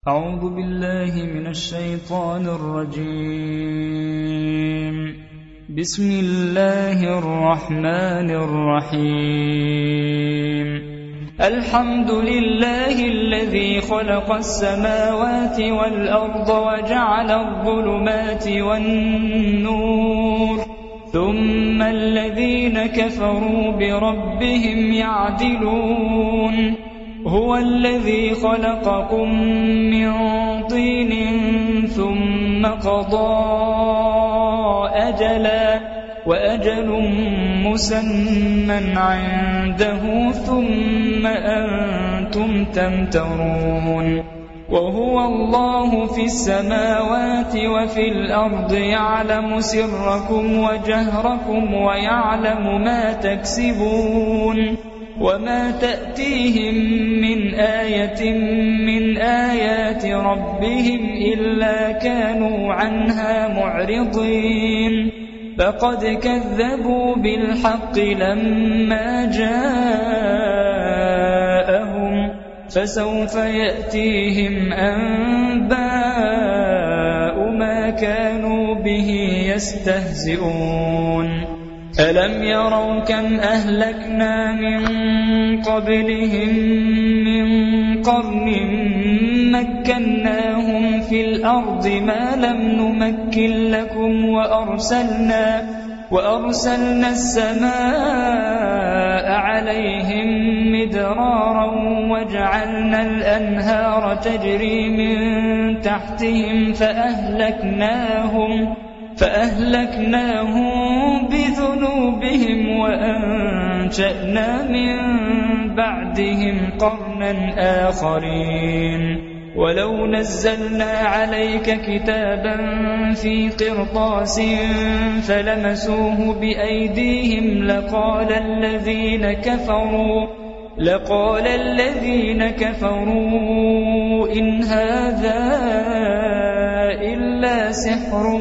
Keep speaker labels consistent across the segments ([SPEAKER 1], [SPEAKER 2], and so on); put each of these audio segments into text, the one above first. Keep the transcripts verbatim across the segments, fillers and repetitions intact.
[SPEAKER 1] أعوذ بالله من الشيطان الرجيم. بسم الله الرحمن الرحيم. الحمد لله الذي خلق السماوات والأرض وجعل الظلمات والنور ثم الذين كفروا بربهم يعدلون. هو الذي خلقكم من طين ثم قضى أجلا وأجل مسمى عنده ثم أنتم تمترون. وهو الله في السماوات وفي الأرض يعلم سركم وجهركم ويعلم ما تكسبون. وما تأتيهم من آية من آيات ربهم إلا كانوا عنها معرضين. فقد كذبوا بالحق لما جاءهم فسوف يأتيهم أنباء ما كانوا به يستهزئون. ألم يروا كم أهلكنا من قبلهم من قرن مكناهم في الأرض ما لم نمكن لكم وأرسلنا, وأرسلنا السماء عليهم مدرارا وجعلنا الأنهار تجري من تحتهم فأهلكناهم فأهلكناهم بذنوبهم وأنشأنا من بعدهم قرنا آخرين. ولو نزلنا عليك كتابا في قرطاس فلمسوه بأيديهم لقال الذين كفروا لقال الذين كفروا إن هذا إلا سحر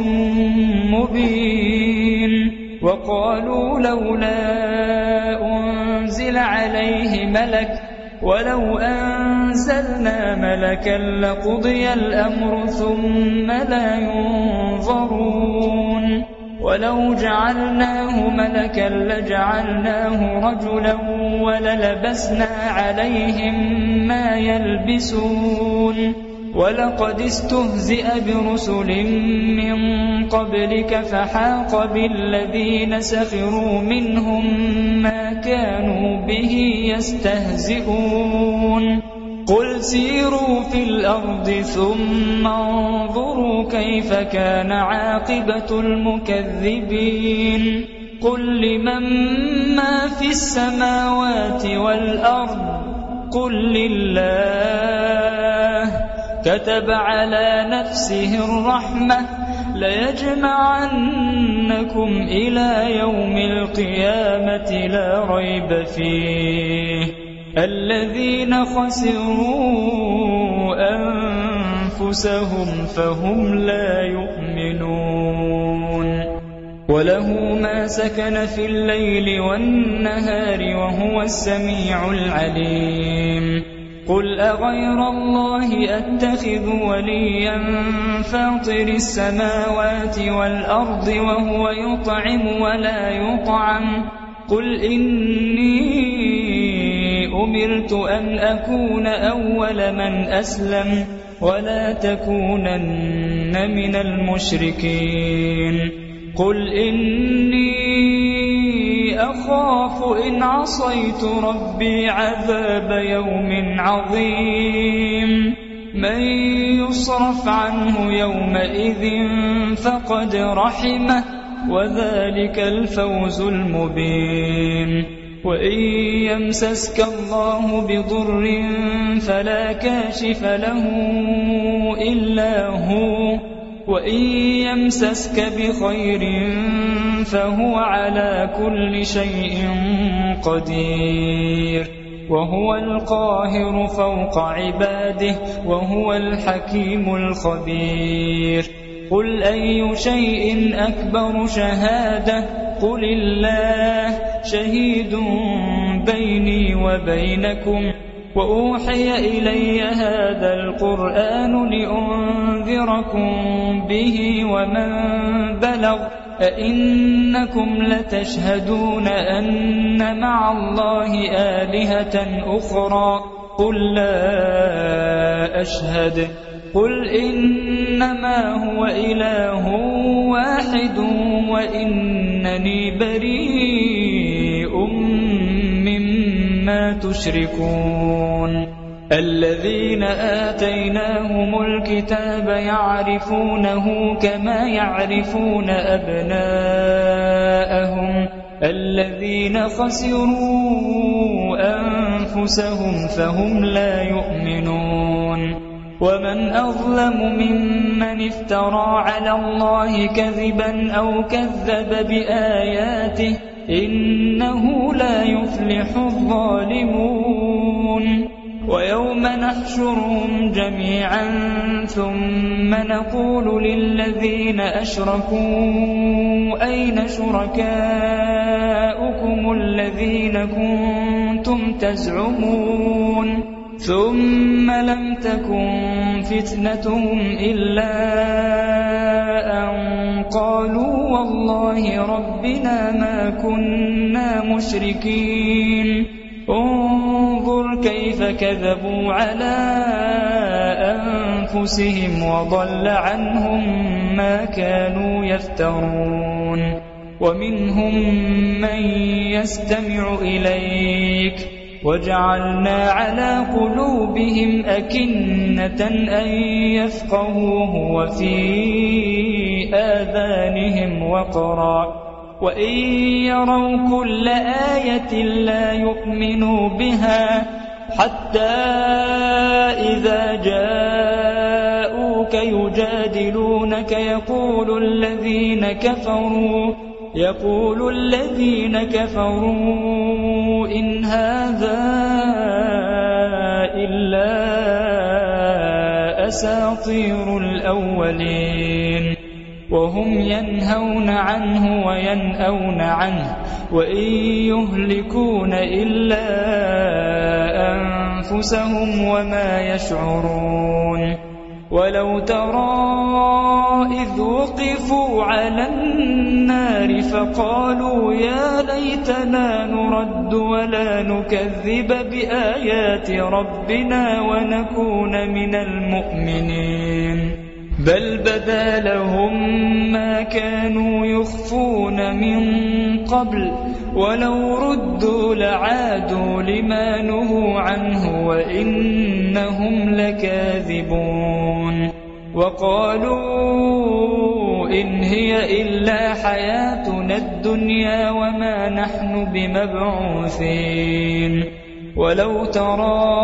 [SPEAKER 1] مبين. وقالوا لولا أنزل عليه ملك ولو أنزلنا ملكا لقضي الأمر ثم لا ينظرون. ولو جعلناه ملكا لجعلناه رجلا وللبسنا عليهم ما يلبسون. ولقد استهزئ برسل من قبلك فحاق بالذين سخروا منهم ما كانوا به يستهزئون. قل سيروا في الأرض ثم انظروا كيف كان عاقبة المكذبين. قل لمن ما في السماوات والأرض قل لله كتب على نفسه الرحمة ليجمعنكم إلى يوم القيامة لا ريب فيه. الذين خسروا أنفسهم فهم لا يؤمنون. وله ما سكن في الليل والنهار وهو السميع العليم. قل أغير الله أتخذ وليا فاطر السماوات والأرض وهو يطعم ولا يطعم. قل إني أمرت أن أكون أول من أسلم ولا تكونن من المشركين. قل إني أخاف إن عصيت ربي عذاب يوم عظيم. من يصرف عنه يومئذ فقد رحمه وذلك الفوز المبين. وإن يمسسك الله بضر فلا كاشف له إلا هو وإن يمسسك بخير فهو على كل شيء قدير. وهو القاهر فوق عباده وهو الحكيم الخبير. قل أي شيء أكبر شهادة قل الله شهيد بيني وبينكم وأوحي إلي هذا القرآن لأنذركم به ومن بلغ أئنكم لتشهدون أن مع الله آلهة أخرى قل لا أشهد قل إنما هو إله واحد وإنني بريء مما تشركون الذين آتيناهم الكتاب يعرفونه كما يعرفون أبناءهم الذين خسروا أنفسهم فهم لا يؤمنون ومن أظلم ممن افترى على الله كذبا أو كذب بآياته إنه لا يفلح الظالمون ويوم نحشرهم جميعا ثم نقول للذين أشركوا أين شركاؤكم الذين كنتم تزعمون ثم لم تكن فتنتهم إلا أن قالوا والله ربنا ما كنا مشركين انظر كيف كذبوا على أنفسهم وضل عنهم ما كانوا يفترون ومنهم من يستمع إليك وجعلنا على قلوبهم أكنة أن يفقهوه وفي آذانهم وقرا وإن يروا كل آية لا يؤمنوا بها حتى إذا جاءوك يجادلونك يقول الذين كفروا يقول الذين كفروا إن هذا إلا أساطير الأولين وهم ينهون عنه وينأون عنه وإن يهلكون إلا أنفسهم وما يشعرون ولو ترى إذ وقفوا على النار فقالوا يا ليتنا نرد ولا نكذب بآيات ربنا ونكون من المؤمنين بل بدا لهم ما كانوا يخفون من قبل ولو ردوا لعادوا لما نهوا عنه وإنهم لكاذبون وقالوا إن هي إلا حياتنا الدنيا وما نحن بمبعوثين ولو ترى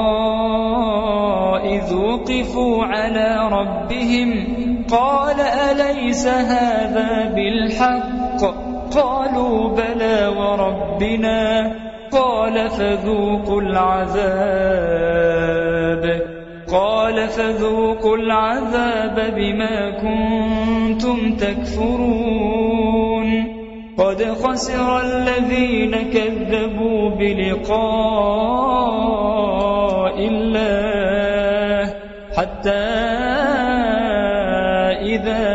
[SPEAKER 1] إذ وقفوا على ربهم قال أليس هذا بالحق قالوا بلى وربنا قال فذوقوا العذاب قال فذوقوا العذاب بما كنتم تكفرون قد خسر الذين كذبوا بلقاء الله حتى إذا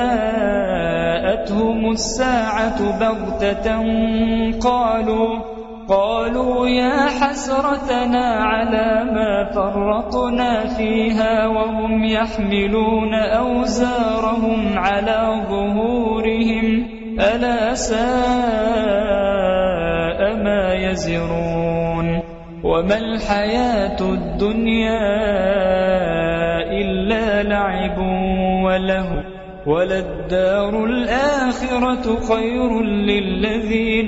[SPEAKER 1] جاءتهم الساعة بغتة قالوا قالوا يا حسرتنا على ما فرطنا فيها وهم يحملون أوزارهم على ظهورهم ألا ساء ما يزرون وما الحياة الدنيا إلا لعب وله وللدار الآخرة خير للذين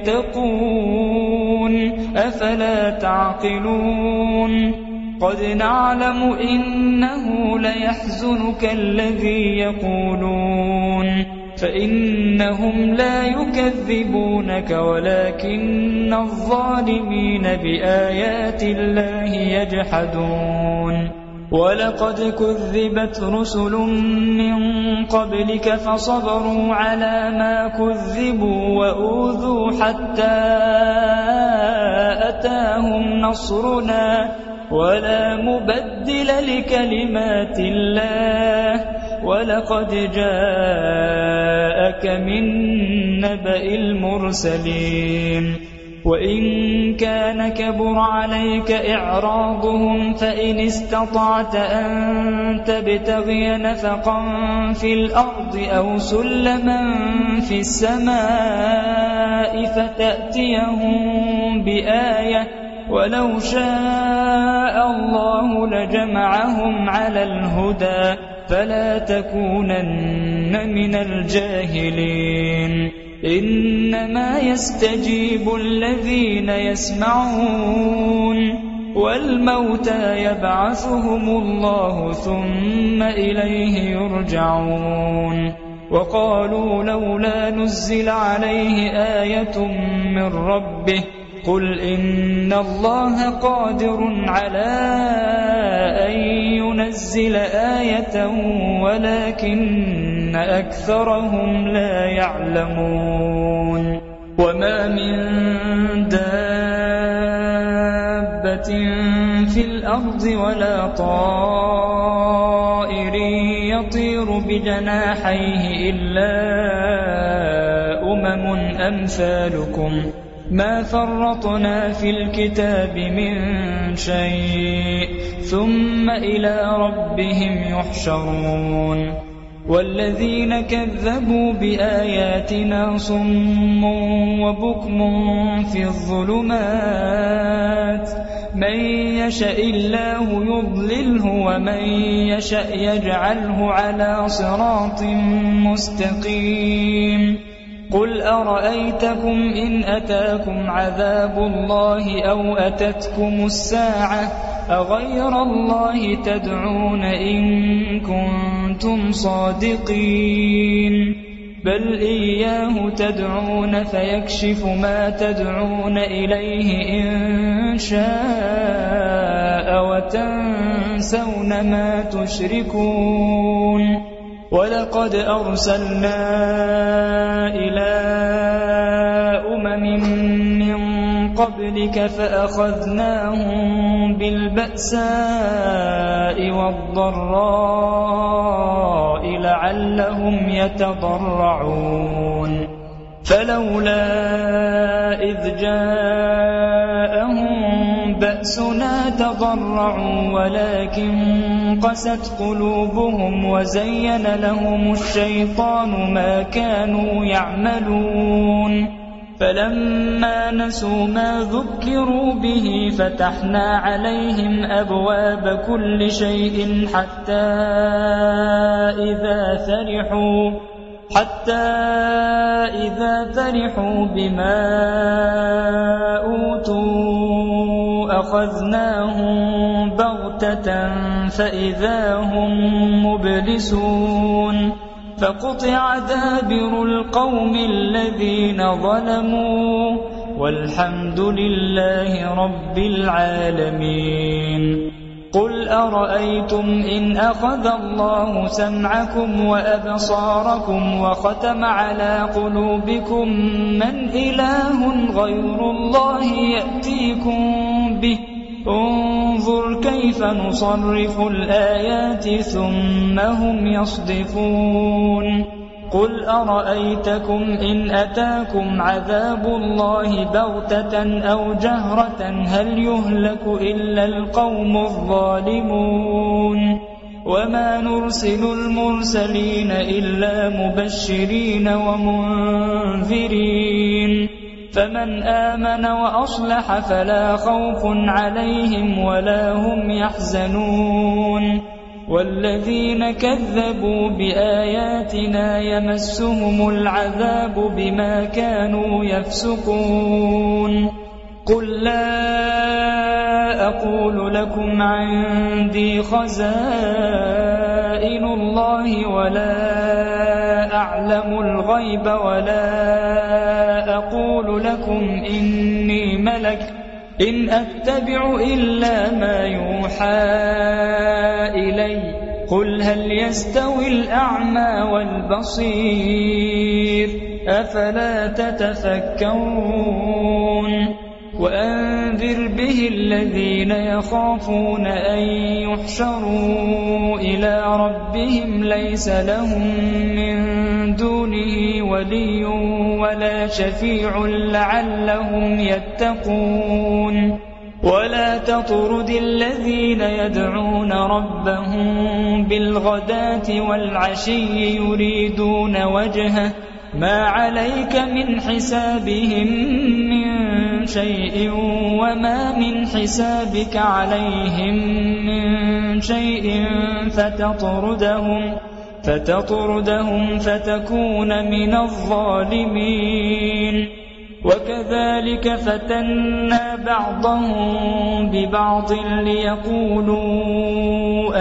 [SPEAKER 1] يتقون أفلا تعقلون قد نعلم إنه ليحزنك الذي يقولون فإنهم لا يكذبونك ولكن الظالمين بآيات الله يجحدون ولقد كذبت رسل من قبلك فصبروا على ما كذبوا وأوذوا حتى أتاهم نصرنا ولا مبدل لكلمات الله ولقد جاءك من نبأ المرسلين وإن كان كبر عليك إعراضهم فإن استطعت أن تبتغي نفقا في الأرض أو سلما في السماء فتأتيهم بآية ولو شاء الله لجمعهم على الهدى فلا تكونن من الجاهلين إنما يستجيب الذين يسمعون والموتى يبعثهم الله ثم إليه يرجعون وقالوا لولا نزل عليه آية من ربه قل إن الله قادر على أن ينزل آية ولكن أكثرهم لا يعلمون وما من دابة في الأرض ولا طائر يطير بجناحيه إلا أمم أمثالكم ما فرطنا في الكتاب من شيء ثم إلى ربهم يحشرون والذين كذبوا بآياتنا صم وبكم في الظلمات من يشاء الله يضلله ومن يشاء يجعله على صراط مستقيم قل أرأيتكم إن أتاكم عذاب الله أو أتتكم الساعة أغير الله تدعون إن كنتم صادقين بل إياه تدعون فيكشف ما تدعون إليه إن شاء وتنسون ما تشركون ولقد أرسلنا إلى أمم من قبلك فأخذناهم بالبأساء والضراء لعلهم يتضرعون فلولا إذ جاءهم بأسنا تضرعوا ولكن قست قلوبهم وزين لهم الشيطان ما كانوا يعملون فلما نسوا ما ذكروا به فتحنا عليهم أبواب كل شيء حتى إذا فرحوا حتى إذا فرحوا بما أوتوا أخذناهم بغتة فإذا هم مبلسون فقطع دابر القوم الذين ظلموا والحمد لله رب العالمين قل أرأيتم إن أخذ الله سمعكم وأبصاركم وختم على قلوبكم من إله غير الله يأتيكم به انظر كيف نصرف الآيات ثم هم يصدفون قل أرأيتكم إن أتاكم عذاب الله بغتة أو جهرة هل يهلك إلا القوم الظالمون وما نرسل المرسلين إلا مبشرين ومنذرين فمن آمن وأصلح فلا خوف عليهم ولا هم يحزنون والذين كذبوا بآياتنا يمسهم العذاب بما كانوا يفسقون قل لا أقول لكم عندي خزائن الله ولا أعلم الغيب ولا أقول لكم إني ملك إن أتبع إلا ما يوحى إلي قل هل يستوي الأعمى والبصير أفلا تتفكرون وأنذر به الذين يخافون أن يحشروا إلى ربهم ليس لهم من دونه ولي ولا شفيع لعلهم يتقون ولا تطرد الذين يدعون ربهم بالغداة والعشي يريدون وجهه ما عليك من حسابهم من شيء وما من حسابك عليهم من شيء فتطردهم فتطردهم فتكون من الظالمين وكذلك فتنا بعضهم ببعض ليقولوا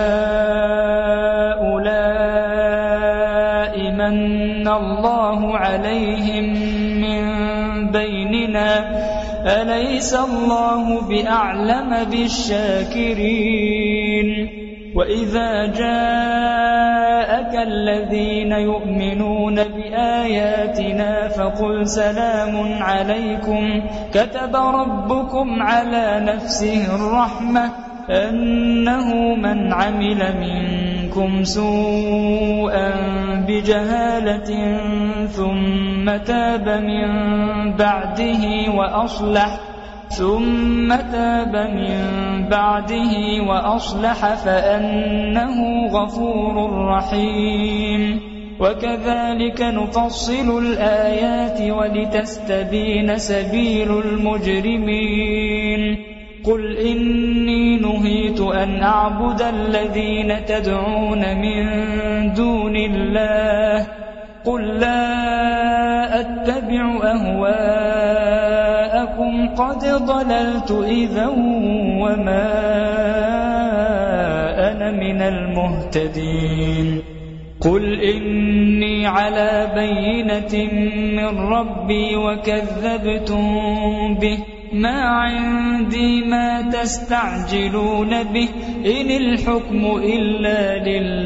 [SPEAKER 1] أهؤلاء من الله عليهم من بيننا أليس الله بأعلم بالشاكرين وإذا جاءك الذين يؤمنون بآياتنا فقل سلام عليكم كتب ربكم على نفسه الرحمة أنه من عمل منكم سوءا بجهالة ثم تاب من بعده وأصلح ثم تاب من بعده وأصلح فأنه غفور رحيم وكذلك نفصل الآيات ولتستبين سبيل المجرمين قل إني نهيت أن أعبد الذين تدعون من دون الله قل لا أتبع أهواءكم قد ضللت إذا وما أنا من المهتدين قل إني على بينة من ربي وكذبتم به ما عندي ما تستعجلون به إن الحكم إلا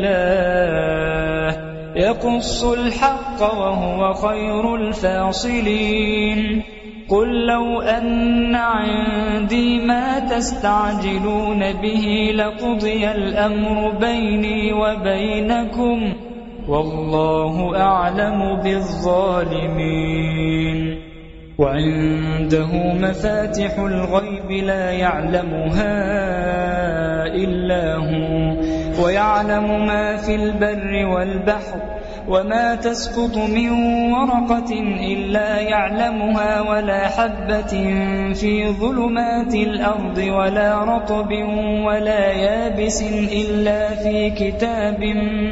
[SPEAKER 1] لله يقص الحق وهو خير الفاصلين قل لو أن عندي ما تستعجلون به لقضي الأمر بيني وبينكم والله أعلم بالظالمين وعنده مفاتح الغيب لا يعلمها إلا هو ويعلم ما في البر والبحر وما تسقط من ورقة إلا يعلمها ولا حبة في ظلمات الأرض ولا رطب ولا يابس إلا في كتاب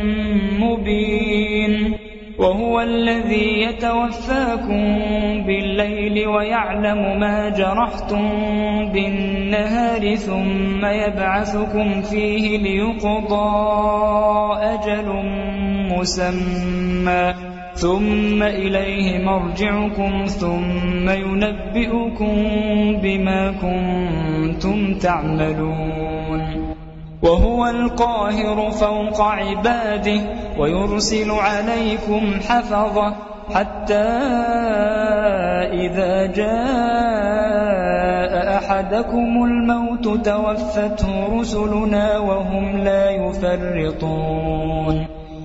[SPEAKER 1] مبين وهو الذي يتوفاكم بالليل ويعلم ما جرحتم بالنهار ثم يبعثكم فيه ليقضى أجل مسمى ثم إليه مرجعكم ثم ينبئكم بما كنتم تعملون وهو القاهر فوق عباده ويرسل عليكم حفظة حتى إذا جاء أحدكم الموت توفته رسلنا وهم لا يفرطون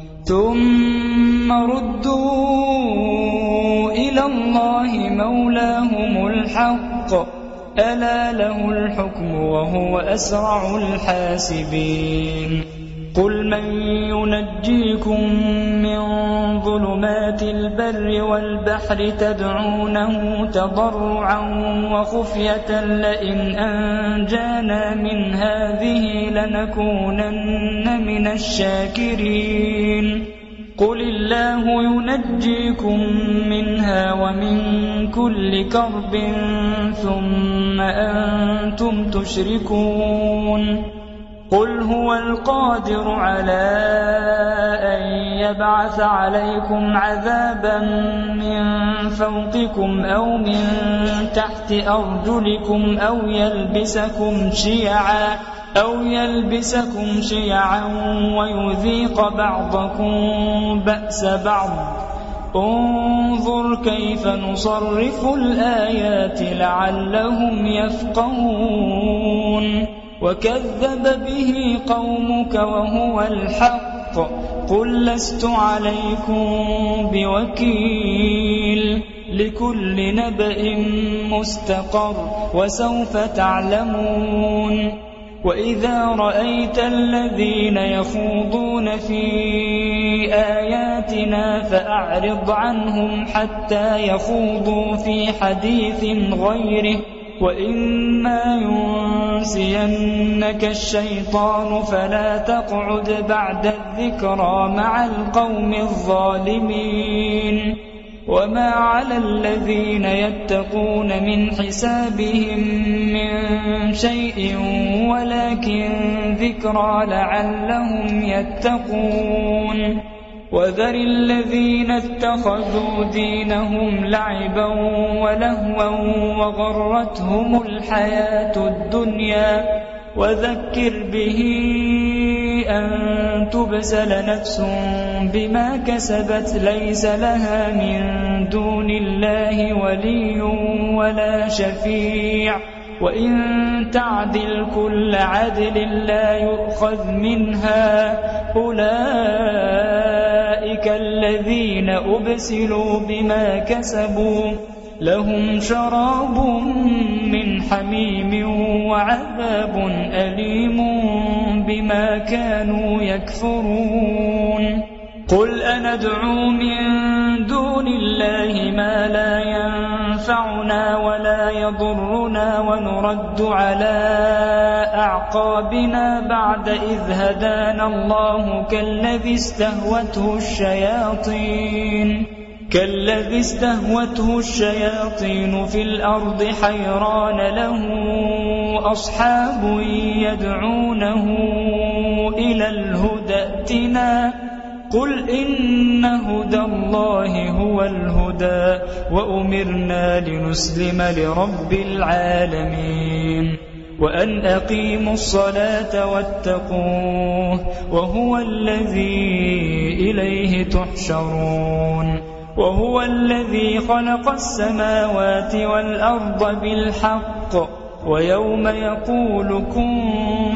[SPEAKER 1] ثم ردوا إلى الله مولاهم الحق ألا له الحكم وهو أسرع الحاسبين قل من ينجيكم من ظلمات البر والبحر تدعونه تضرعا وخفية لئن أنجانا من هذه لنكونن من الشاكرين قل الله ينجيكم منها ومن كل كرب ثم أنتم تشركون قل هو القادر على أن يبعث عليكم عذابا من فوقكم أو من تحت أرجلكم أو يلبسكم شيعا أو يلبسكم شيعا ويذيق بعضكم بأس بعض انظر كيف نصرف الآيات لعلهم يفقهون وكذب به قومك وهو الحق قل لست عليكم بوكيل لكل نبأ مستقر وسوف تعلمون وإذا رأيت الذين يخوضون في آياتنا فأعرض عنهم حتى يخوضوا في حديث غيره وإما ينسينك الشيطان فلا تقعد بعد الذكرى مع القوم الظالمين وما على الذين يتقون من حسابهم من شيء ولكن ذكرى لعلهم يتقون وذر الذين اتخذوا دينهم لعبا ولهوا وغرتهم الحياة الدنيا وذكر به أن تبسل نفس بما كسبت ليس لها من دون الله ولي ولا شفيع وإن تعدل كل عدل لا يؤخذ منها أولئك الذين أبسلوا بما كسبوا لهم شراب من حميم وعذاب أليم بما كانوا يكفرون قل أندعو من دون الله ما لا ينفعنا ولا يضرنا ونرد على أعقابنا بعد إذ هدانا الله كالذي استهوته الشياطين كالذي استهوته الشياطين في الأرض حيران له أصحاب يدعونه إلى الهدى ائتنا قل إن هدى الله هو الهدى وأمرنا لنسلم لرب العالمين وأن أقيموا الصلاة واتقوه وهو الذي إليه تحشرون وهو الذي خلق السماوات والأرض بالحق ويوم يقول كن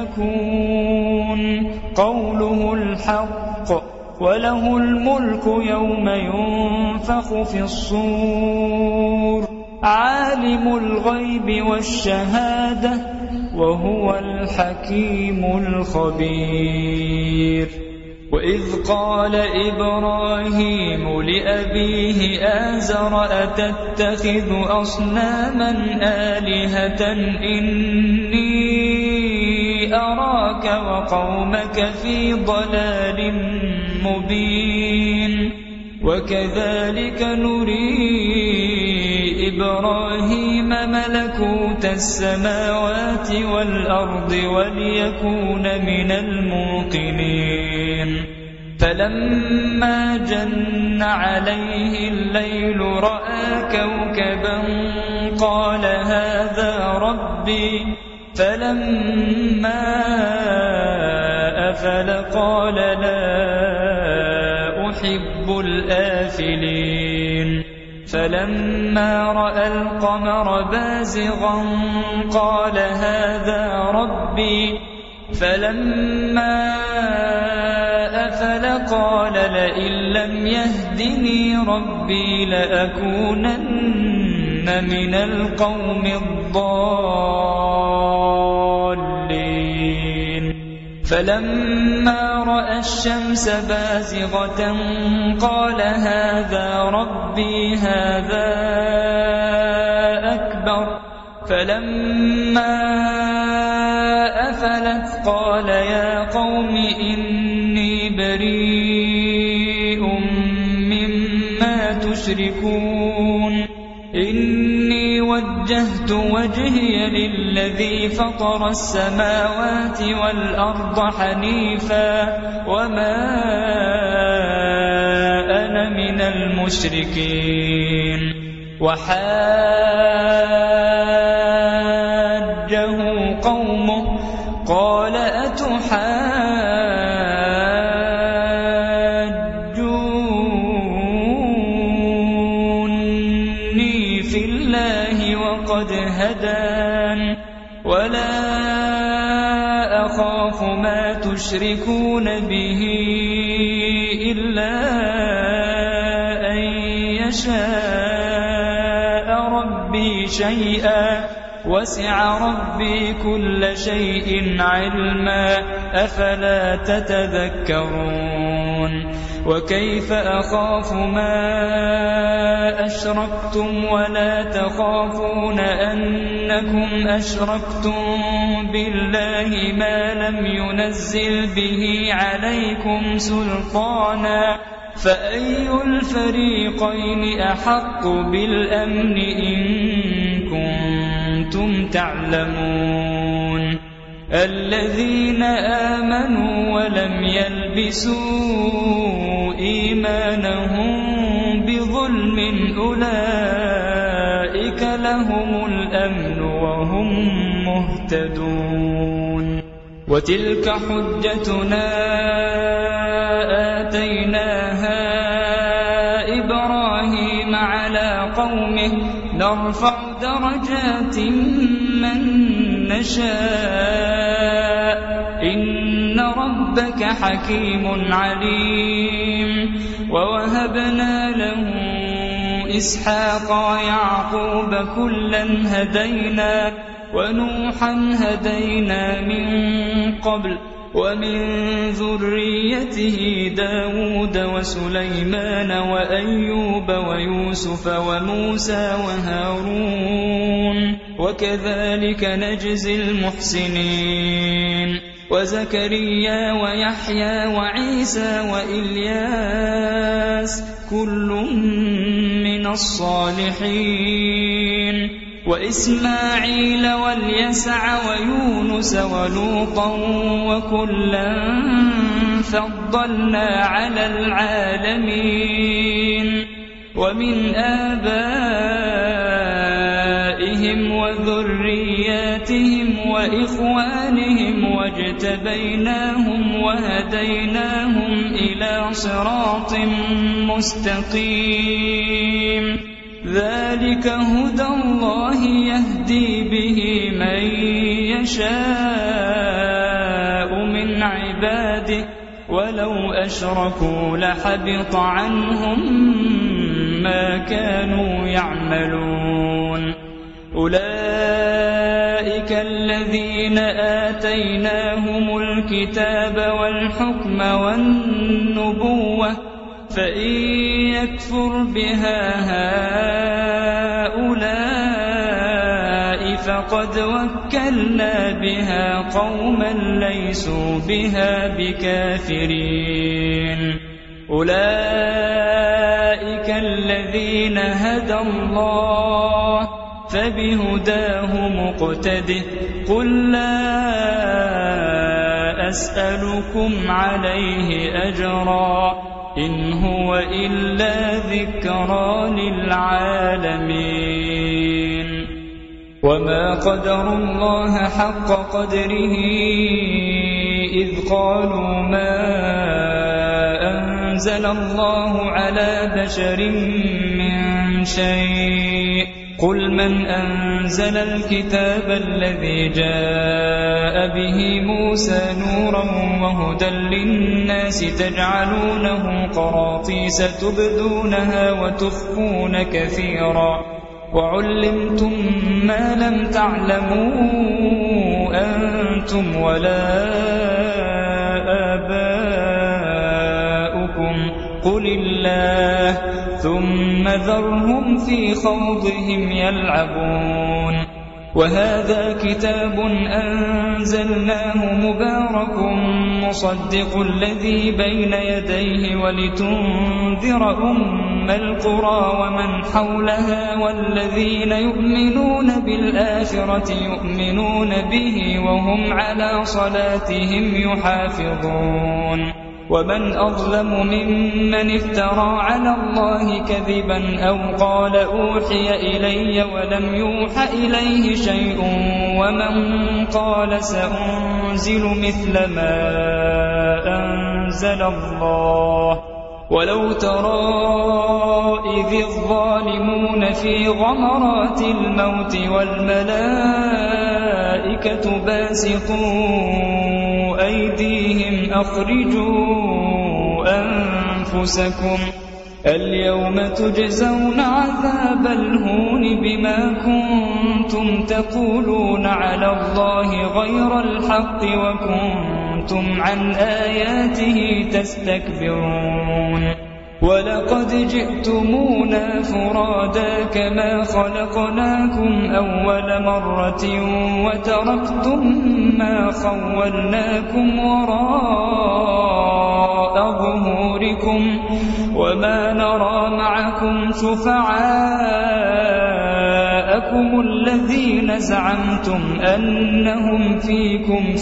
[SPEAKER 1] فيكون قوله الحق وله الملك يوم ينفخ في الصور عالم الغيب والشهادة وهو الحكيم الخبير وإذ قال إبراهيم لأبيه آزر أتتخذ أصناما آلهة إني أراك وقومك في ضلال مبين وكذلك نري إبراهيم ملكوت السماوات والأرض وليكون من الموقنين فلما جن عليه الليل رأى كوكبا قال هذا ربي فلما أفل قال لا أحب الآفلين فلما رأى القمر بازغا قال هذا ربي فلما أفل قال لئن لم يهدني ربي لأكونن من القوم الضالين فلما رأى الشمس بازغة قال هذا ربي هذا أكبر فلما أفلت قال يا قوم إني بريء مما تشركون إني وجهت وجهي للذي فطر السماوات والأرض حنيفا وما أنا من المشركين وحاجه قومه قال أتحاجوني تشركون به إلا أن يشاء ربي شيئا وسع ربي كل شيء علما أفلا تتذكرون وكيف أخاف ما أشركتم ولا تخافون أنكم أشركتم بالله ما لم ينزل به عليكم سلطانا فأي الفريقين أحق بالأمن إن كنتم تعلمون الذين آمنوا ولم يلبسوا إيمانهم بظلم أولئك لهم الأمن وهم مهتدون وتلك حجتنا آتيناها إبراهيم على قومه نرفع درجات من نشاء إن ربك حكيم عليم ووهبنا له إسحاق ويعقوب كلا هدينا ونوحا هدينا من قبل ومن ذريته داود وسليمان وأيوب ويوسف وموسى وهارون وكذلك نجزي المحسنين وزكريا ويحيى وعيسى وإلياس كل من الصالحين وإسماعيل واليسع ويونس ولوطا وكلا فضلنا على العالمين ومن آبائهم وذرياتهم وإخوانهم واجتبيناهم وهديناهم إلى صراط مستقيم ذلك هدى الله يهدي به من يشاء من عباده ولو أشركوا لحبط عنهم ما كانوا يعملون أولئك الذين آتيناهم الكتاب والحكم والنبوة فإن يكفر بها هؤلاء فقد وكلنا بها قوما ليسوا بها بكافرين أولئك الذين هدى الله فبهداه مقتده قل لا أسألكم عليه أجرا إن هو إلا ذكرى للعالمين وما قدروا الله حق قدره إذ قالوا ما أنزل الله على بشر من شيء قل من أنزل الكتاب الذي جاء به موسى نورا وهدى للناس تجعلونه قراطيس تبدونها وتخفون كثيرا وعلمتم ما لم تعلموا أنتم ولا آباؤكم قل الله ثم ذرهم في خوضهم يلعبون وهذا كتاب أنزلناه مبارك مصدق الذي بين يديه ولتنذر أم القرى ومن حولها والذين يؤمنون بالآخرة يؤمنون به وهم على صلاتهم يحافظون ومن أظلم ممن افترى على الله كذبا أو قال أوحي إلي ولم يوح إليه شيء ومن قال سأنزل مثل ما أنزل الله ولو ترى إذ الظالمون في غمرات الموت والملائكة باسطوا أيديهم أخرجوا أنفسكم اليوم تجزون عذاب الهون بما كنتم تقولون على الله غير الحق وكنتم عن آياته تستكبرون ولقد جئتمونا فرادا كما خلقناكم أول مرة وتركتم ما خولناكم وراء ظهوركم وما نرى معكم شفعاءكم الذين زعمتم أنهم فيكم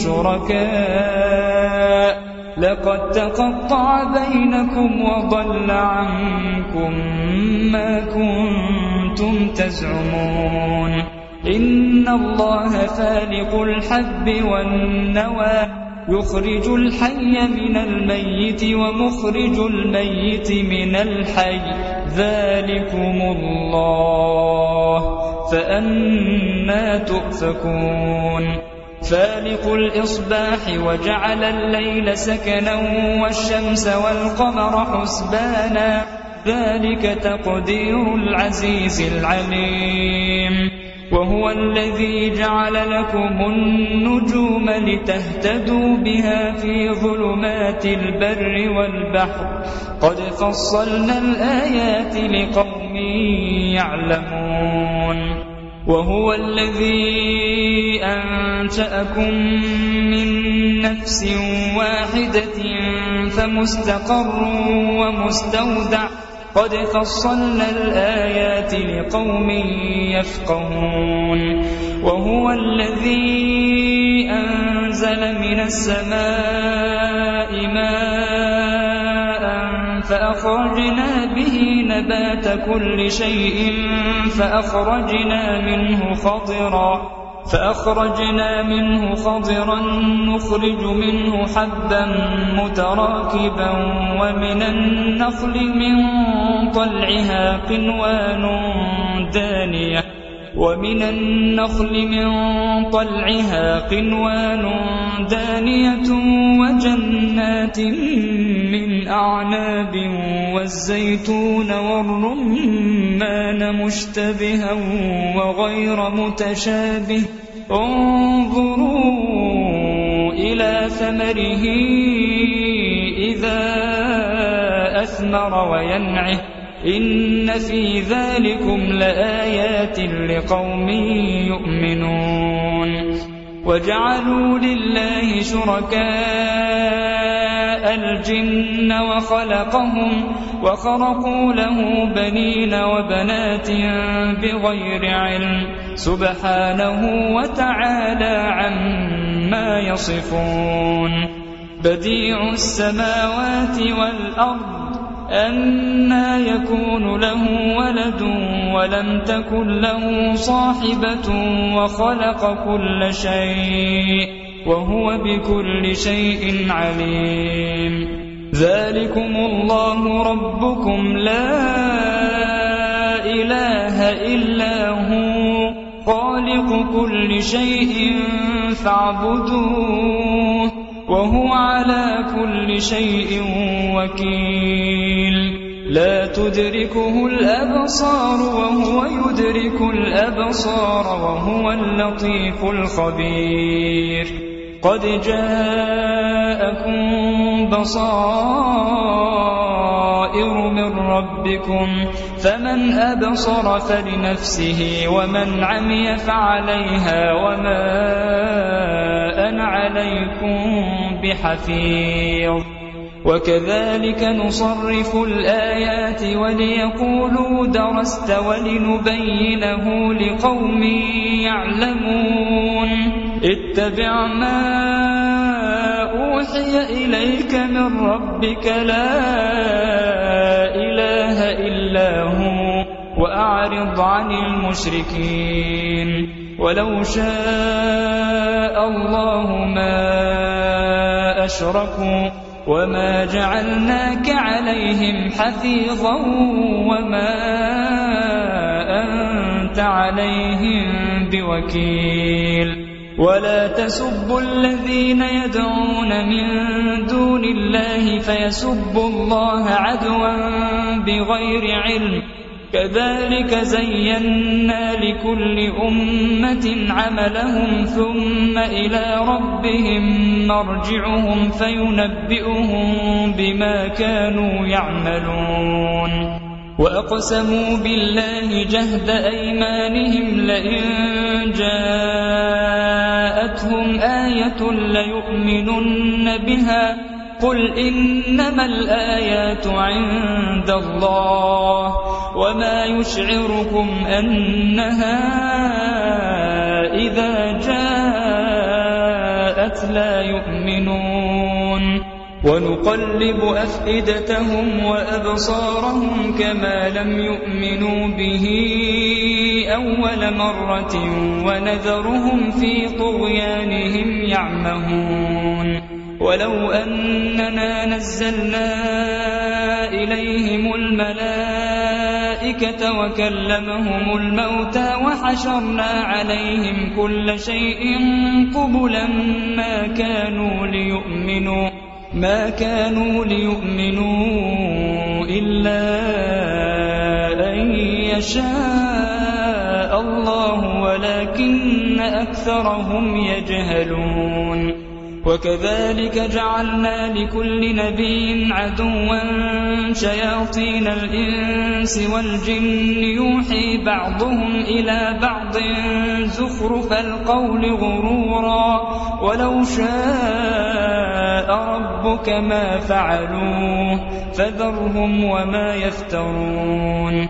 [SPEAKER 1] شركاء لقد تقطع بينكم وضل عنكم ما كنتم تزعمون إن الله فالق الحب والنوى يخرج الحي من الميت ومخرج الميت من الحي ذلكم الله فأنى تؤفكون فالق الإصباح وجعل الليل سكنا والشمس والقمر حسبانا ذلك تقدير العزيز العليم وهو الذي جعل لكم النجوم لتهتدوا بها في ظلمات البر والبحر قد فصلنا الآيات لقوم يعلمون وهو الذي أنشأكم من نفس واحدة فمستقر ومستودع قد فصلنا الآيات لقوم يفقهون وهو الذي أنزل من السماء ماء فأخرجنا به نبات كل شيء فأخرجنا منه خضرا فأخرجنا منه خضرا نخرج منه حبا متراكبا ومن النخل من طلعها قنوان دانية ومن النخل من طلعها قنوان دانية وجنات من أعناب والزيتون والرمان مشتبها وغير متشابه انظروا إلى ثمره إذا أثمر وينعه إن في ذلكم لآيات لقوم يؤمنون وجعلوا لله شركاء الجن وخلقهم وخرقوا له بنين وبنات بغير علم سبحانه وتعالى عما يصفون بديع السماوات والأرض أنى يكون له ولد ولم تكن له صاحبة وخلق كل شيء وهو بكل شيء عليم ذلكم الله ربكم لا إله إلا هو خالق كل شيء فاعبدوه وهو على كل شيء وكيل لا تدركه الأبصار وهو يدرك الأبصار وهو اللطيف الخبير قد جاءكم بصائر من ربكم فمن أبصر فلنفسه ومن عمي فعليها وما أنا عليكم بحفيظ وكذلك نصرف الآيات وليقولوا درست ولنبينه لقوم يعلمون اتبع ما أوحي إليك من ربك لا إله إلا هو وأعرض عن المشركين ولو شاء الله ما أشركوا وما جعلناك عليهم حفيظا وما أنت عليهم بوكيل ولا تسبوا الذين يدعون من دون الله فيسبوا الله عدوا بغير علم كذلك زينا لكل أمة عملهم ثم إلى ربهم مرجعهم فينبئهم بما كانوا يعملون وأقسموا بالله جهد أيمانهم لئن جاءتهم آية ليؤمنن بها قل إنما الآيات عند الله وما يشعركم أنها إذا جاءت لا يؤمنون ونقلب أفئدتهم وأبصارهم كما لم يؤمنوا به أول مرة ونذرهم في طغيانهم يعمهون ولو أننا نزلنا إليهم الملائكة وكلمهم الموتى وحشرنا عليهم كل شيء قبلا ما كانوا ليؤمنوا ما كانوا ليؤمنوا إلا أن يشاء الله ولكن أكثرهم يجهلون وكذلك جعلنا لكل نبي عدوا شياطين الإنس والجن يوحي بعضهم إلى بعض زخرف القول غرورا ولو شاء ربك ما فعلوه فذرهم وما يفترون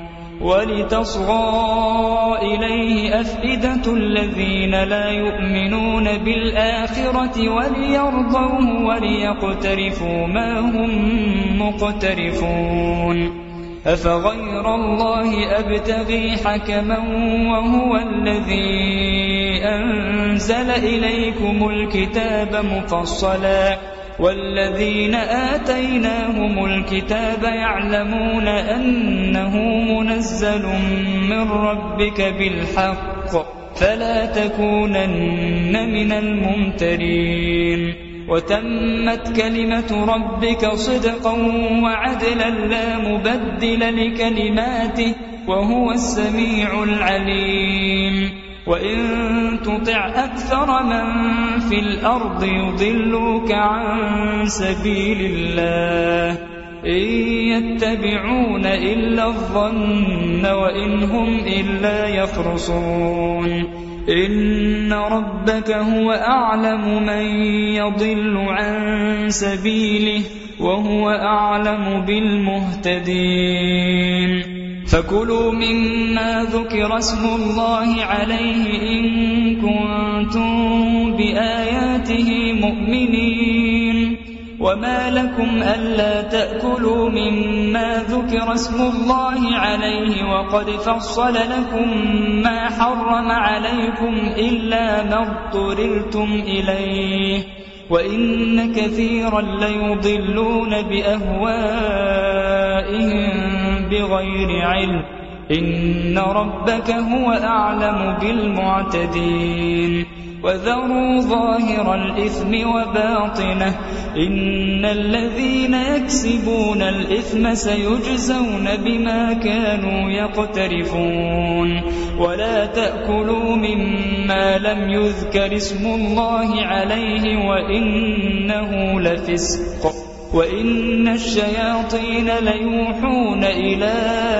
[SPEAKER 1] ولتصغى إليه أفئدة الذين لا يؤمنون بالآخرة وليرضوه وليقترفوا ما هم مقترفون أفغير الله أبتغي حكما وهو الذي أنزل إليكم الكتاب مفصلا والذين آتيناهم الكتاب يعلمون أنه منزل من ربك بالحق فلا تكونن من الممترين وتمت كلمة ربك صدقا وعدلا لا مبدل لكلماته وهو السميع العليم وإن تطع أكثر من في الأرض يضلوك عن سبيل الله إن يتبعون إلا الظن وإن هم إلا يخرصون إن ربك هو أعلم من يضل عن سبيله وهو أعلم بالمهتدين فكلوا مما ذكر اسم الله عليه إن كنتم بآياته مؤمنين وما لكم ألا تأكلوا مما ذكر اسم الله عليه وقد فصل لكم ما حرم عليكم إلا ما اضطررتم إليه وإن كثيرا ليضلون بأهوائهم بغير علم إن ربك هو أعلم بالمعتدين وذروا ظاهر الإثم وباطنه إن الذين يكسبون الإثم سيجزون بما كانوا يقترفون ولا تأكلوا مما لم يذكر اسم الله عليه وإنه لفسق وإن الشياطين ليوحون إلى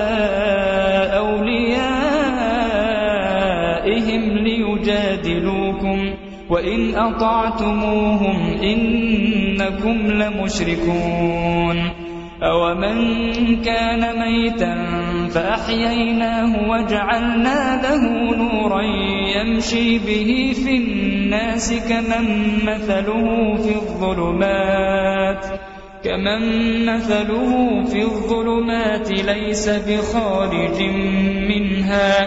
[SPEAKER 1] أوليائهم ليجادلوكم وإن أطعتموهم إنكم لمشركون أومن كان ميتا فأحييناه وجعلنا له نورا يمشي به في الناس كمن مثله في الظلمات كمن مثله في الظلمات ليس بخارج منها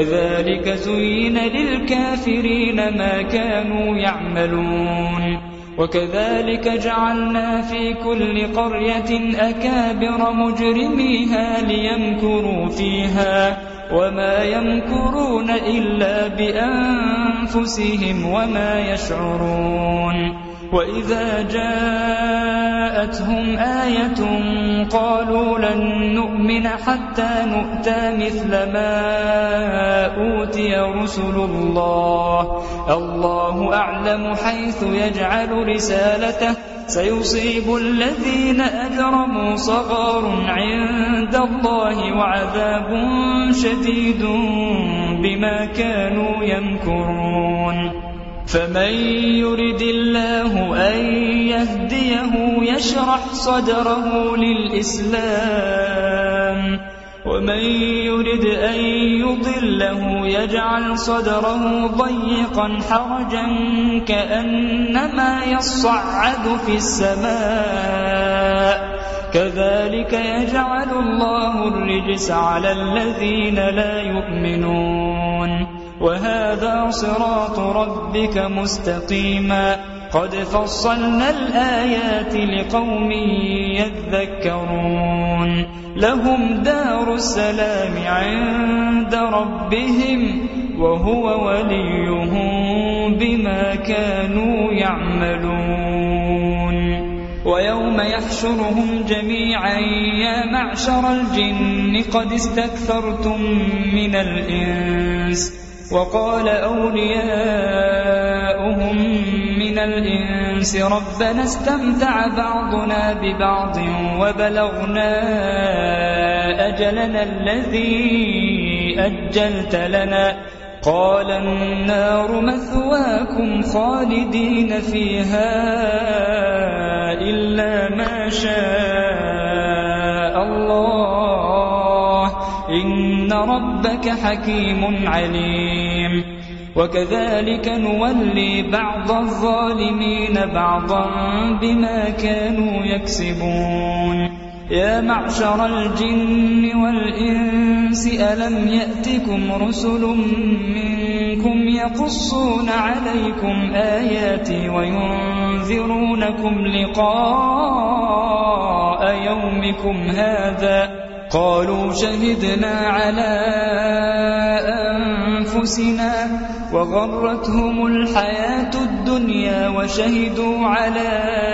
[SPEAKER 1] كذلك زين للكافرين ما كانوا يعملون وكذلك جعلنا في كل قرية أكابر مجرميها ليمكروا فيها وما يمكرون إلا بأنفسهم وما يشعرون وإذا جاءتهم آية قالوا لن نؤمن حتى نؤتى مثل ما أوتي رسل الله الله أعلم حيث يجعل رسالته سيصيب الذين أجرموا صغار عند الله وعذاب شديد بما كانوا يمكرون فمن يرد الله أن يهديه يشرح صدره للإسلام ومن يرد أن يضله يجعل صدره ضيقا حرجا كأنما يصعد في السماء كذلك يجعل الله الرجس على الذين لا يؤمنون وهذا صراط ربك مستقيما قد فصلنا الآيات لقوم يذكرون لهم دار السلام عند ربهم وهو وليهم بما كانوا يعملون ويوم يحشرهم جميعا يا معشر الجن قد استكثرتم من الإنس وقال أولياؤهم من الإنس ربنا استمتع بعضنا ببعض وبلغنا أجلنا الذي أجلت لنا قال النار مثواكم خالدين فيها إلا ما شاء الله إن ربك حكيم عليم وكذلك نولي بعض الظالمين بعضا بما كانوا يكسبون يا معشر الجن والإنس ألم يأتكم رسل منكم يقصون عليكم آياتي وينذرونكم لقاء يومكم هذا قالوا شهدنا على أنفسنا وغرتهم الحياة الدنيا وشهدوا على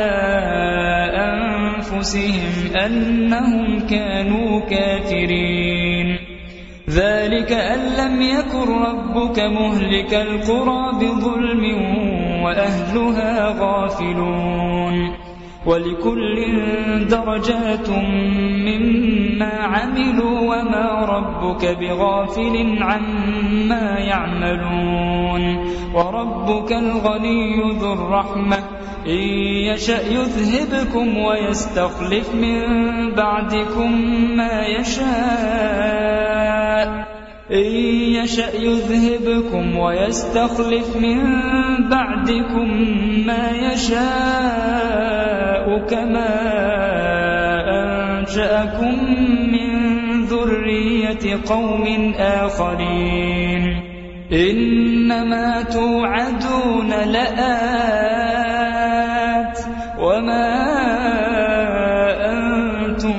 [SPEAKER 1] أنفسهم أنهم كانوا كافرين ذلك أن لم يكن ربك مهلك القرى بظلم وأهلها غافلون ولكل درجات مما عملوا وما ربك بغافل عما يعملون وربك الغني ذو الرحمة إن يشأ يذهبكم ويستخلف من بعدكم ما يشاء إن يشأ يذهبكم ويستخلف من بعدكم ما يشاء كما أنشأكم من ذرية قوم آخرين إنما توعدون لآت وما أنتم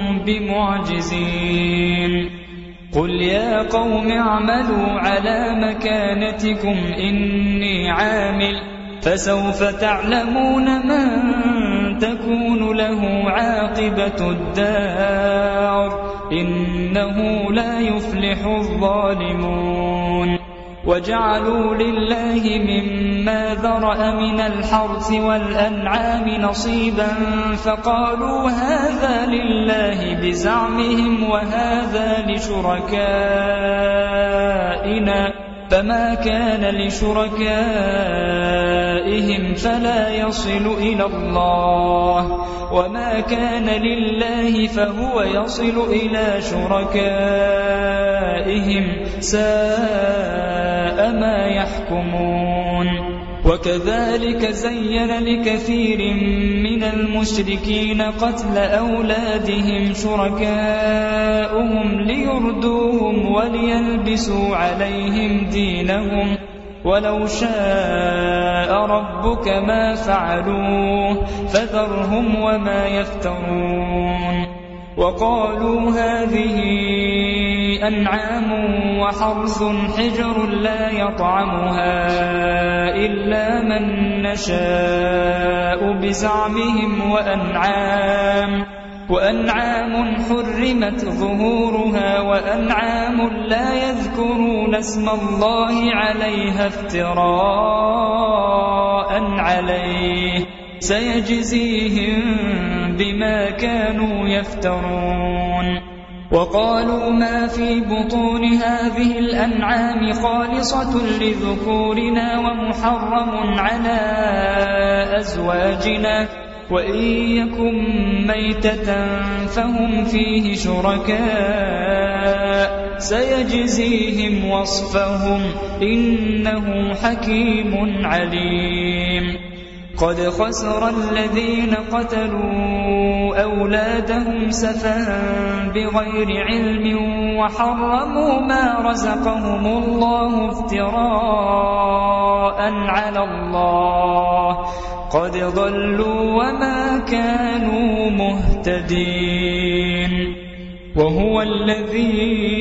[SPEAKER 1] بمعجزين قل يا قوم اعملوا على مكانتكم إني عامل فسوف تعلمون من تكون له عاقبة الدار إنه لا يفلح الظالمون وجعلوا لله مما ذرأ من الحرث والأنعام نصيبا فقالوا هذا لله بزعمهم وهذا لشركائنا فما كان لشركائهم فلا يصل إلى الله وما كان لله فهو يصل إلى شركائهم ساء ما يحكمون وكذلك زين لكثير من المشركين قتل أولادهم شركاؤهم ليردوهم وليلبسوا عليهم دينهم ولو شاء ربك ما فعلوه فذرهم وما يفترون وقالوا هذه أنعام وحرث حجر لا يطعمها إلا من نشاء بزعمهم وأنعام وأنعام حرمت ظهورها وأنعام لا يذكرون اسم الله عليها افتراء عليه سيجزيهم بما كانوا يفترون وقالوا ما في بطون هذه الأنعام خالصة لذكورنا ومحرم على أزواجنا وإن يكن ميتة فهم فيه شركاء سيجزيهم وصفهم إنه حكيم عليم قد خسر الذين قتلوا أولادهم سفها بغير علم وحرموا ما رزقهم الله افتراء على الله قد ضلوا وما كانوا مهتدين وهو الذي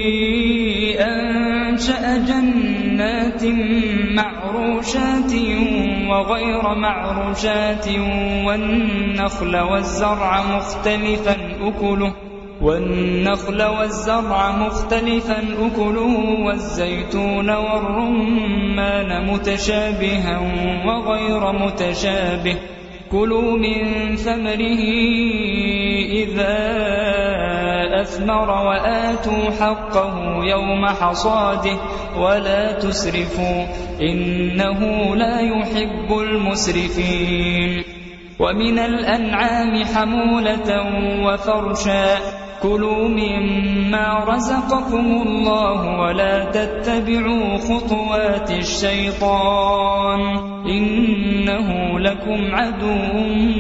[SPEAKER 1] أنشأ جنات معروشات وغير معروشات والنخل والزرع مختلفا أكله والنخل والزرع مختلفا أكله والزيتون والرمان متشابها وغير متشابه كلوا من ثمره إذا أثمر وآتوا حقه يوم حصاده ولا تسرفوا إنه لا يحب المسرفين ومن الأنعام حمولة وفرشا كلوا مما رزقكم الله ولا تتبعوا خطوات الشيطان إنه لكم عدو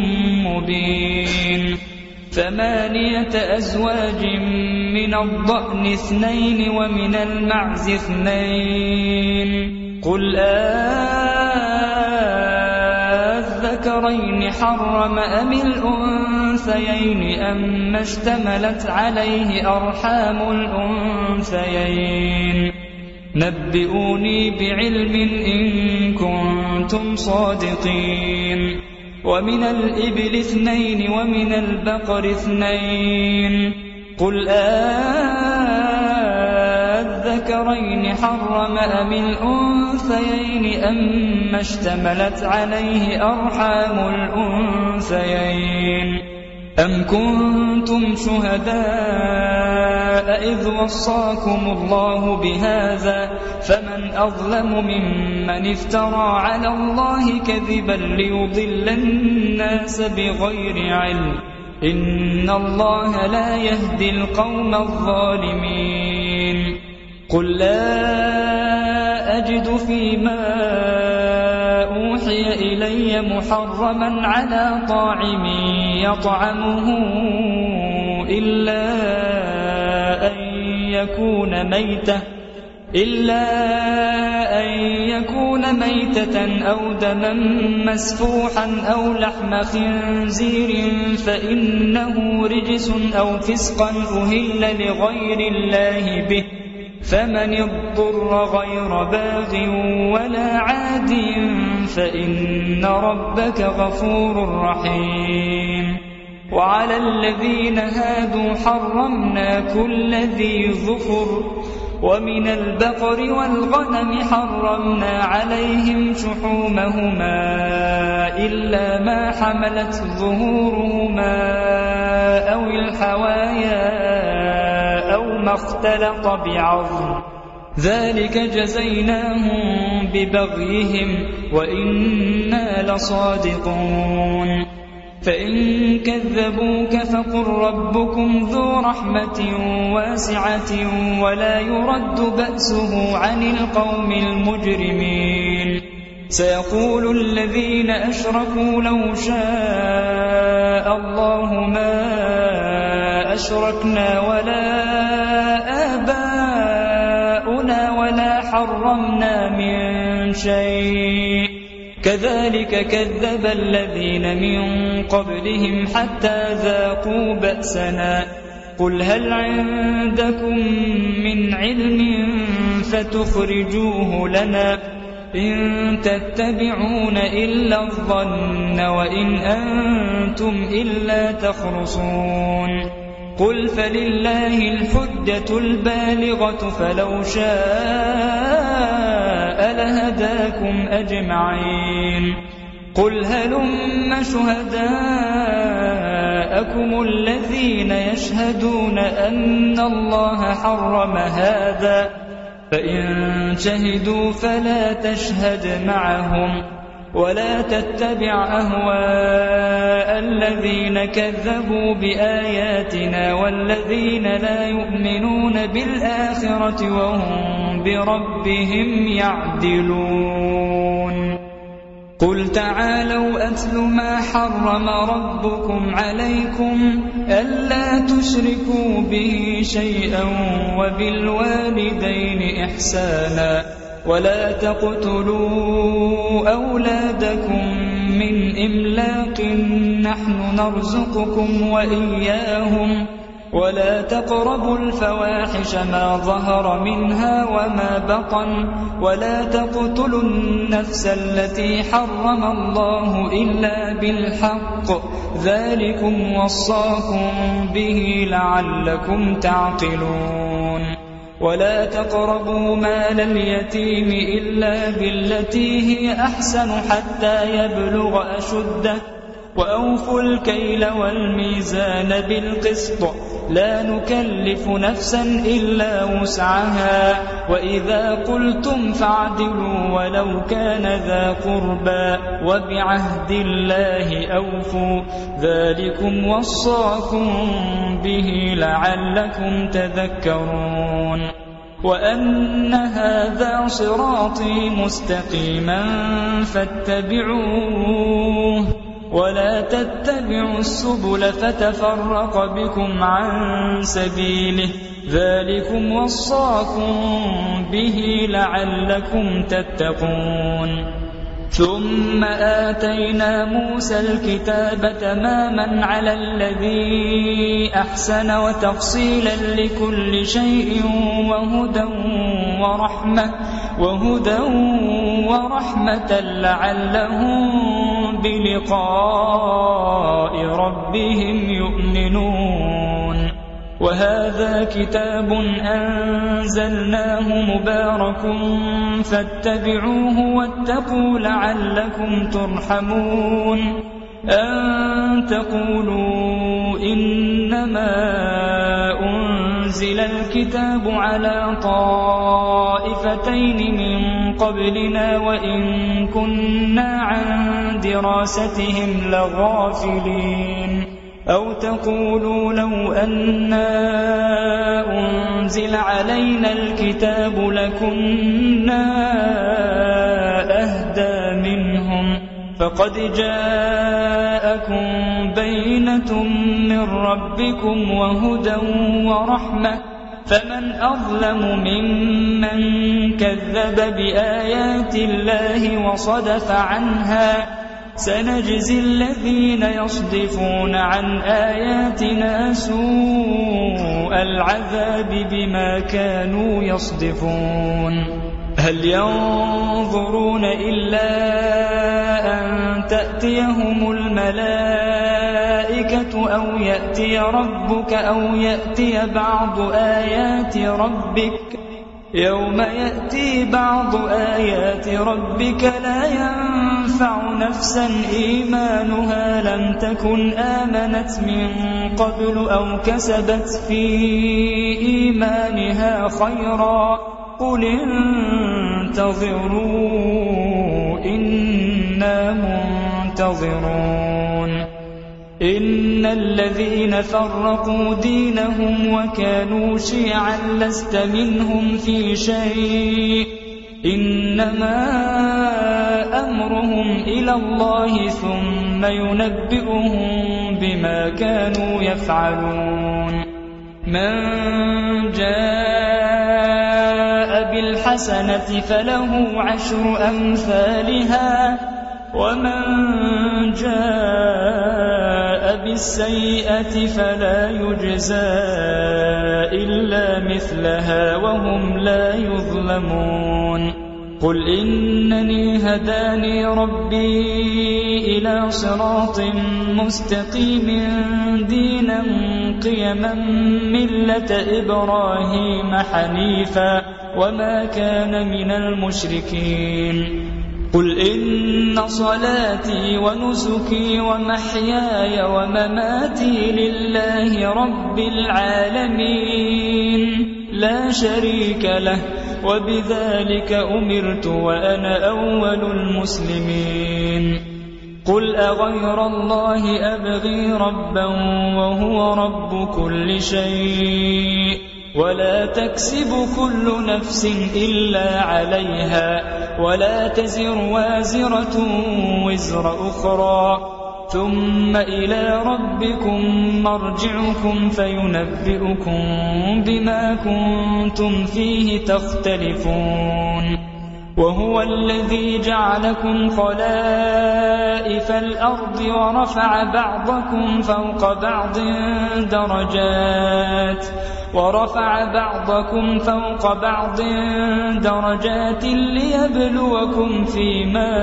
[SPEAKER 1] مبين ثمانية أزواج من الضأن اثنين ومن المعز اثنين قل أذكرين حرم أم الأنثيين أم اشتملت عليه أرحام الأنثيين نبئوني بعلم إن كنتم صادقين ومن الإبل اثنين ومن البقر اثنين قل أذكرين حرم أم الأنثيين أم اشتملت عليه أرحام الأنثيين أم كنتم شهداء إذ وصاكم الله بهذا فمن أظلم ممن افترى على الله كذبا ليضل الناس بغير علم إن الله لا يهدي القوم الظالمين قل لا أجد فيما أوحي إلي محرما على طاعم يطعمه إلا أن يكون ميتة إلا أن يكون ميتة أو دما مسفوحا أو لحم خنزير فإنه رجس أو فسقا أهل لغير الله به فمن اضطر غير باغ ولا عاد فإن ربك غفور رحيم وعلى الذين هادوا حرمنا كل ذي ظفر ومن البقر والغنم حرمنا عليهم شحومهما إلا ما حملت ظهورهما أو الحوايا أو ما اختلط بعظم ذلك جزيناهم ببغيهم وإنا لصادقون فإن كذبوك فقل ربكم ذو رحمة واسعة ولا يرد بأسه عن القوم المجرمين سيقول الذين أشركوا لو شاء الله ما أشركنا ولا آباؤنا ولا حرمنا من شيء كذلك كذب الذين من قبلهم حتى ذاقوا بأسنا قل هل عندكم من علم فتخرجوه لنا إن تتبعون إلا الظن وإن أنتم إلا تخرصون قل فلله الحجة البالغة فلو شاء لهداكم أجمعين قل هلم شهداءكم الذين يشهدون أن الله حرم هذا فإن شهدوا فلا تشهد معهم ولا تتبع أهواء الذين كذبوا بآياتنا والذين لا يؤمنون بالآخرة وهم بربهم يعدلون قل تعالوا أتل ما حرم ربكم عليكم ألا تشركوا به شيئا وبالوالدين إحسانا ولا تقتلوا أولادكم من إملاق نحن نرزقكم وإياهم ولا تقربوا الفواحش ما ظهر منها وما بطن ولا تقتلوا النفس التي حرم الله إلا بالحق ذلكم وصاكم به لعلكم تعقلون ولا تقربوا مال اليتيم إلا بالتي هي أحسن حتى يبلغ أشده وأوفوا الكيل والميزان بالقسط لا نكلف نفسا إلا وسعها وإذا قلتم فاعدلوا ولو كان ذا قربى وبعهد الله أوفوا ذلكم وصاكم به لعلكم تذكرون وأن هذا صراطي مستقيما فاتبعوه ولا تتبعوا السبل فتفرق بكم عن سبيله ذلكم وصاكم به لعلكم تتقون ثم آتينا موسى الكتاب تماما على الذي أحسن وتفصيلا لكل شيء وهدى ورحمة وهدى ورحمة لعلهم بلقاء ربهم يؤمنون وهذا كتاب أنزلناه مبارك فاتبعوه واتقوا لعلكم ترحمون أن تقولوا إنما أنزل الكتاب على طائفتين من قبلنا وإن كنا عن دراستهم لغافلين أو تقولوا لو أنا أنزل علينا الكتاب لكنا أهدى منهم فقد جاءكم بينة من ربكم وهدى ورحمة فمن أظلم ممن كذب بآيات الله وصدف عنها سنجزي الذين يصدفون عن آياتنا سوء العذاب بما كانوا يصدفون هل ينظرون إلا أن تأتيهم الملائكة أو يأتي ربك أو يأتي بعض آيات ربك يوم يأتي بعض آيات ربك لا ينفع نفسا إيمانها لم تكن آمنت من قبل أو كسبت في إيمانها خيرا قل انتظروا إنا منتظرون إن الذين فرقوا دينهم وكانوا شيعا لست منهم في شيء إنما أمرهم إلى الله ثم ينبئهم بما كانوا يفعلون من جاء بالحق الحسنة فله عشر أمثالها ومن جاء بالسيئة فلا يجزى إلا مثلها وهم لا يظلمون قل إنني هداني ربي إلى صراط مستقيم دينا قيما ملة إبراهيم حنيفا وما كان من المشركين قل إن صلاتي ونسكي ومحياي ومماتي لله رب العالمين لا شريك له وبذلك أمرت وأنا أول المسلمين قل أغير الله أبغي ربا وهو رب كل شيء ولا تكسب كل نفس إلا عليها ولا تزر وازرة وزر أخرى ثم إلى ربكم مرجعكم فينبئكم بما كنتم فيه تختلفون وهو الذي جعلكم خلائف الأرض ورفع بعضكم فوق بعض درجات ورفع بعضكم فوق بعض درجات ليبلوكم فيما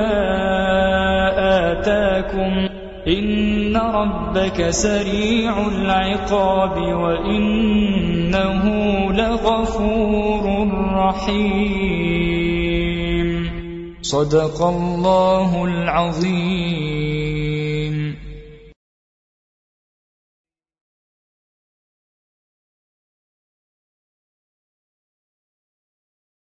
[SPEAKER 1] آتاكم إن ربك سريع العقاب وإنه لغفور رحيم صدق الله العظيم.